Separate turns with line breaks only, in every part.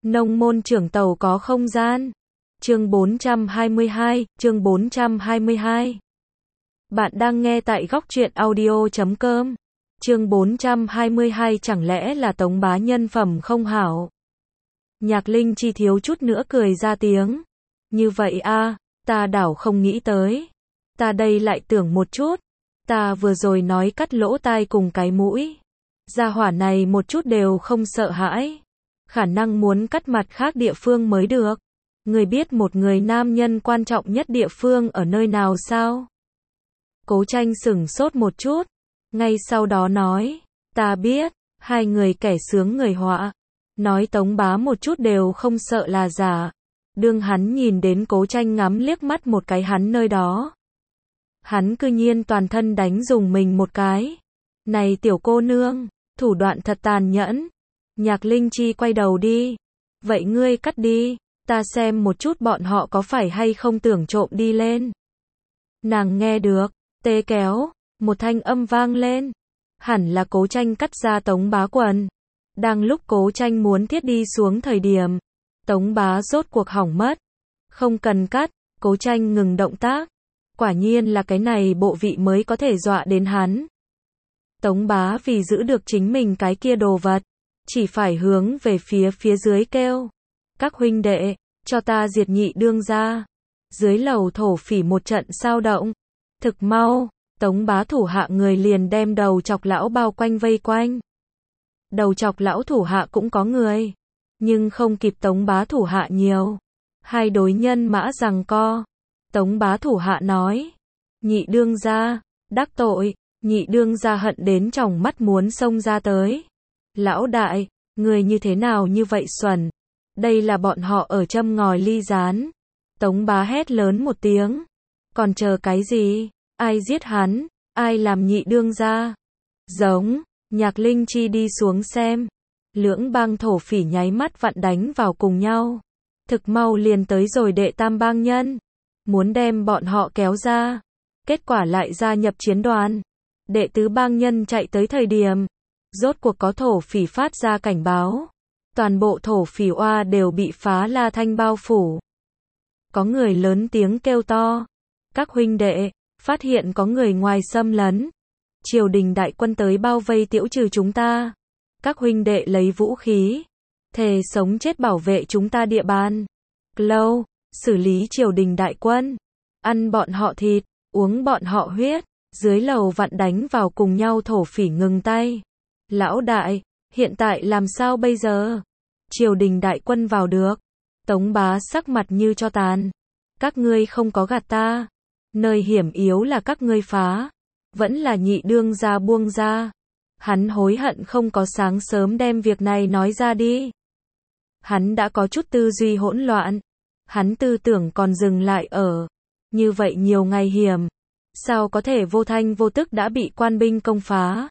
Nông môn trưởng tàu có không gian. Chương 422, chương 422. Bạn đang nghe tại góc truyện audio.com. Chương 422, chẳng lẽ là Tống bá nhân phẩm không hảo? Nhạc Linh Chi thiếu chút nữa cười ra tiếng. Như vậy a, ta đảo không nghĩ tới. Ta đây lại tưởng một chút. Ta vừa rồi nói cắt lỗ tai cùng cái mũi. Gia hỏa này một chút đều không sợ hãi. Khả năng muốn cắt mặt khác địa phương mới được. Người biết một người nam nhân quan trọng nhất địa phương ở nơi nào sao? Cố Tranh sửng sốt một chút. Ngay sau đó nói, ta biết, hai người kẻ sướng người họa. Nói Tống bá một chút đều không sợ là giả. Đương hắn nhìn đến Cố Tranh ngắm liếc mắt một cái hắn nơi đó. Hắn cư nhiên toàn thân đánh dùng mình một cái. Này tiểu cô nương, thủ đoạn thật tàn nhẫn. Nhạc Linh Chi quay đầu đi. Vậy ngươi cắt đi, ta xem một chút bọn họ có phải hay không tưởng trộm đi lên. Nàng nghe được, tê kéo, một thanh âm vang lên. Hẳn là Cố Tranh cắt ra Tống bá quần. Đang lúc Cố Tranh muốn thiết đi xuống thời điểm, Tống bá rốt cuộc hỏng mất. Không cần cắt, Cố Tranh ngừng động tác. Quả nhiên là cái này bộ vị mới có thể dọa đến hắn. Tống bá vì giữ được chính mình cái kia đồ vật, chỉ phải hướng về phía dưới kêu. Các huynh đệ, cho ta diệt nhị đương gia. Dưới lầu thổ phỉ một trận sao động. Thực mau, Tống bá thủ hạ người liền đem đầu chọc lão bao quanh vây quanh. Đầu chọc lão thủ hạ cũng có người, nhưng không kịp Tống bá thủ hạ nhiều. Hai đối nhân mã giằng co. Tống bá thủ hạ nói, nhị đương gia, đắc tội. Nhị đương gia hận đến tròng mắt muốn xông ra tới. Lão đại, người như thế nào như vậy xuẩn? Đây là bọn họ ở châm ngòi ly gián. Tống bá hét lớn một tiếng. Còn chờ cái gì? Ai giết hắn? Ai làm nhị đương gia? Giống. Nhạc Linh Chi đi xuống xem. Lưỡng bang thổ phỉ nháy mắt vặn đánh vào cùng nhau. Thực mau liền tới rồi đệ tam bang nhân. Muốn đem bọn họ kéo ra. Kết quả lại gia nhập chiến đoàn. Đệ tứ bang nhân chạy tới thời điểm. Rốt cuộc có thổ phỉ phát ra cảnh báo. Toàn bộ thổ phỉ oa đều bị phá la thanh bao phủ. Có người lớn tiếng kêu to. Các huynh đệ, phát hiện có người ngoài xâm lấn. Triều đình đại quân tới bao vây tiễu trừ chúng ta. Các huynh đệ lấy vũ khí. Thề sống chết bảo vệ chúng ta địa bàn. Clow, xử lý triều đình đại quân. Ăn bọn họ thịt, uống bọn họ huyết. Dưới lầu vặn đánh vào cùng nhau thổ phỉ ngừng tay. Lão đại, hiện tại làm sao bây giờ? Triều đình đại quân vào được. Tống bá sắc mặt như cho tàn. Các ngươi không có gạt ta. Nơi hiểm yếu là các ngươi phá. Vẫn là nhị đương gia buông ra. Hắn hối hận không có sáng sớm đem việc này nói ra đi. Hắn đã có chút tư duy hỗn loạn. Hắn tư tưởng còn dừng lại ở. Như vậy nhiều ngày hiểm. Sao có thể vô thanh vô tức đã bị quan binh công phá?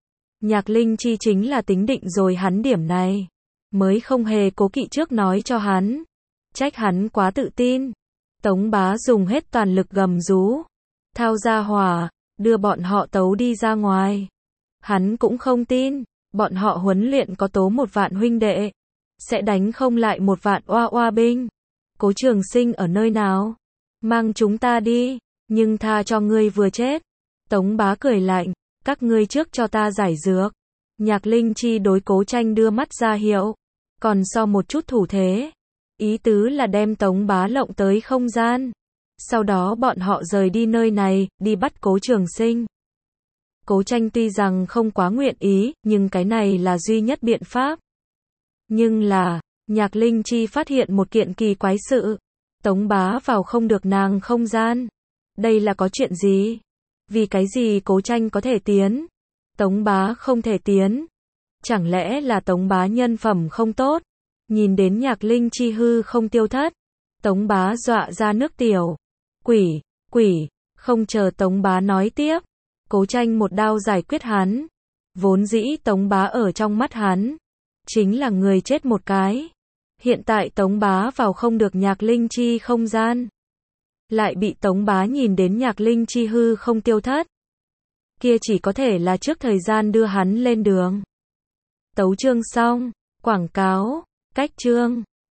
Nhạc Linh Chi chính là tính định rồi hắn điểm này. Mới không hề cố kỵ trước nói cho hắn. Trách hắn quá tự tin. Tống bá dùng hết toàn lực gầm rú. Thao ra hỏa, đưa bọn họ tấu đi ra ngoài. Hắn cũng không tin. Bọn họ huấn luyện có tố 1 vạn huynh đệ. Sẽ đánh không lại 1 vạn oa oa binh. Cố Trường Sinh ở nơi nào? Mang chúng ta đi. Nhưng tha cho ngươi vừa chết. Tống bá cười lạnh. Các ngươi trước cho ta giải dược. Nhạc Linh Chi đối Cố Tranh đưa mắt ra hiệu. Còn so một chút thủ thế. Ý tứ là đem Tống bá lộng tới không gian. Sau đó bọn họ rời đi nơi này, đi bắt Cố Trường Sinh. Cố Tranh tuy rằng không quá nguyện ý, nhưng cái này là duy nhất biện pháp. Nhưng là, Nhạc Linh Chi phát hiện một kiện kỳ quái sự. Tống bá vào không được nàng không gian. Đây là có chuyện gì? Vì cái gì Cố Tranh có thể tiến? Tống bá không thể tiến. Chẳng lẽ là Tống bá nhân phẩm không tốt? Nhìn đến Nhạc Linh Chi hư không tiêu thất. Tống bá dọa ra nước tiểu. Quỷ, không chờ Tống bá nói tiếp. Cố Tranh một đao giải quyết hắn. Vốn dĩ Tống bá ở trong mắt hắn. Chính là người chết một cái. Hiện tại Tống bá vào không được Nhạc Linh Chi không gian. Lại bị Tống bá nhìn đến Nhạc Linh Chi hư không tiêu thất. Kia chỉ có thể là trước thời gian đưa hắn lên đường. Tấu chương xong. Quảng cáo. cách chương